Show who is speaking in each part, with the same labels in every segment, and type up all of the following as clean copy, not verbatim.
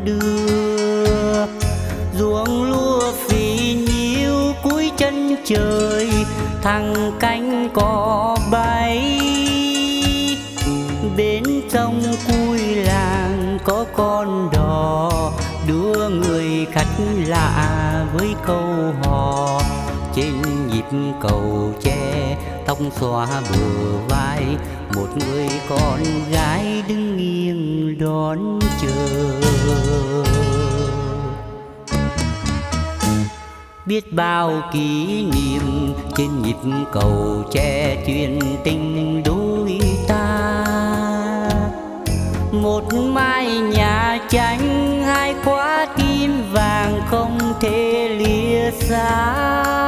Speaker 1: đưa. Ruộng lúa phì nhiêu cuối chân trời, thằng cánh cò bay. Bên sông cuối làng có con đò, đưa người khách lạ với câu hò. Trên nhịp cầu tre tóc xõa bờ vai, một người con gái đứng nghiêng đón chờ. Biết bao kỷ niệm trên nhịp cầu tre chuyện tình đôi ta. Một mái nhà tranh, hai quả tim vàng không thể lìa xa.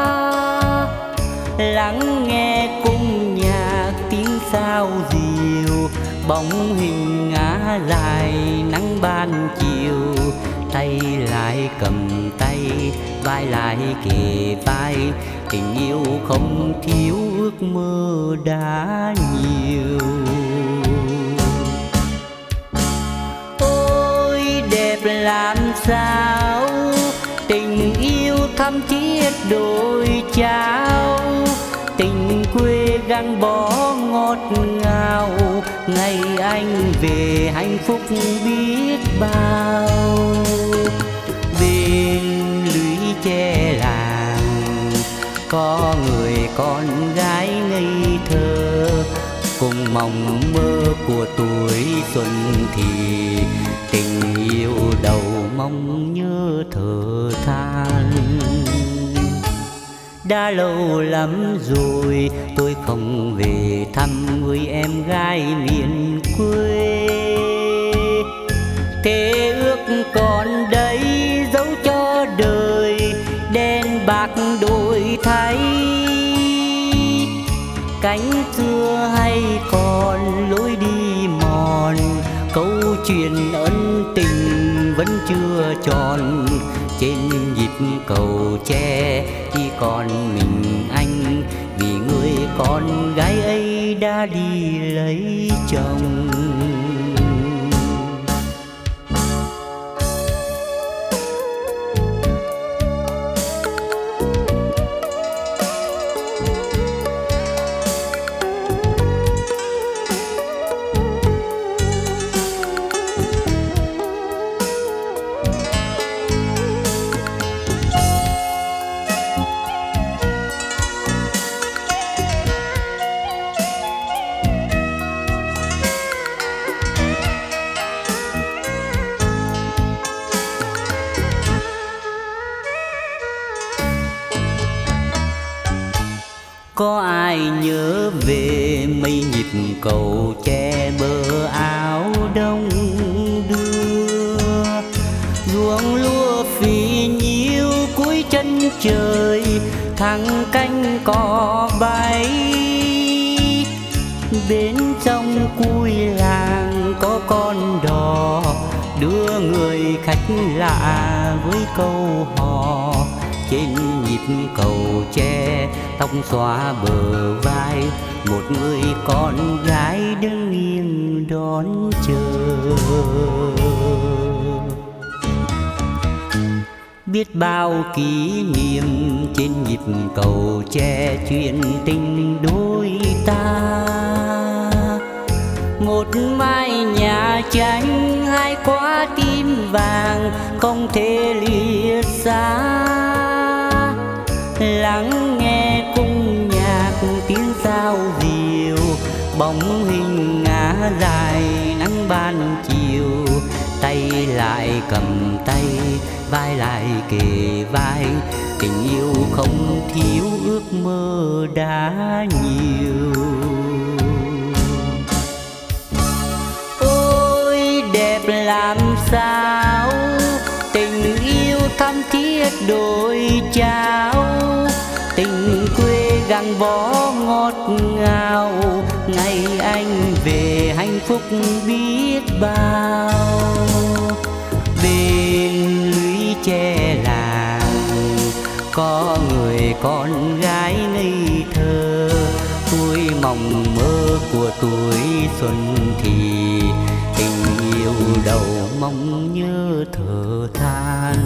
Speaker 1: Lắng nghe cung nhạc tiếng sao diều, bóng hình ngã dài nắng ban chiều. Tay lại cầm tay, vai lại kề vai, tình yêu không thiếu ước mơ đã nhiều. Ôi đẹp làm sao, tình yêu thắm thiết đôi trao. Tình quê gắn bó ngọt ngào, ngày anh về hạnh phúc biết bao. Bên lũy tre làng có người con gái ngây thơ, cùng mong mơ của tuổi xuân thì tình yêu đầu mong nhớ thở than. Đã lâu lắm rồi tôi không về thăm người em gái miền quê. Thế ước còn đây dấu cho đời, đen bạc đổi thay. Cánh xưa hay còn lối đi mòn, câu chuyện ân tình vẫn chưa tròn. Trên nhịp cầu tre chỉ còn mình anh, vì người con gái ấy đã đi lấy chồng. Có ai nhớ về mấy nhịp cầu tre bờ áo đông đưa. Ruộng lúa phì nhiêu cuối chân trời, thằng cánh cò bay. Bên sông cuối làng có con đò, đưa người khách lạ với câu hò. Trên nhịp cầu tre tóc xõa bờ vai, một người con gái đứng nghiêng đón chờ. Biết bao kỷ niệm trên nhịp cầu tre chuyện tình đôi ta. Một mái nhà tranh, hai quả tim vàng không thể lìa xa. Lắng nghe cung nhạc tiếng sao diều, bóng hình ngã dài nắng ban chiều. Tay lại cầm tay, vai lại kề vai, tình yêu không thiếu ước mơ đã nhiều. Ôi đẹp làm sao, tình yêu thắm thiết đôi trao. Tình quê gắn bó ngọt ngào, ngày anh về hạnh phúc biết bao. Bên lũy tre làng có người con gái ngây thơ, tuổi mộng mơ của tuổi xuân thì tình yêu chiều đầu mong nhớ thở than.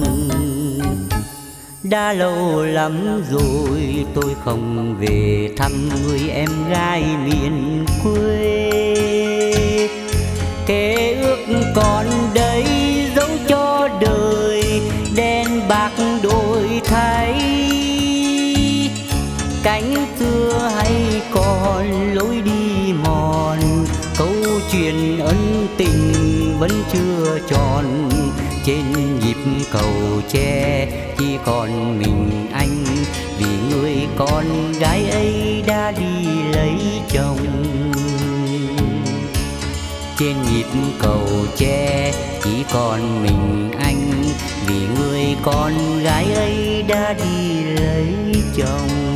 Speaker 1: Đã lâu lắm rồi tôi không về thăm người em gái miền quê. Ký ức còn đây dấu cho đời đen bạc đổi thay. Cánh xưa hay còn lối đi mòn, câu chuyện ân tình vẫn chưa tròn. Trên nhịp cầu tre chỉ còn mình anh, vì người con gái ấy đã đi lấy chồng. Trên nhịp cầu tre chỉ còn mình anh, vì người con gái ấy đã đi lấy chồng.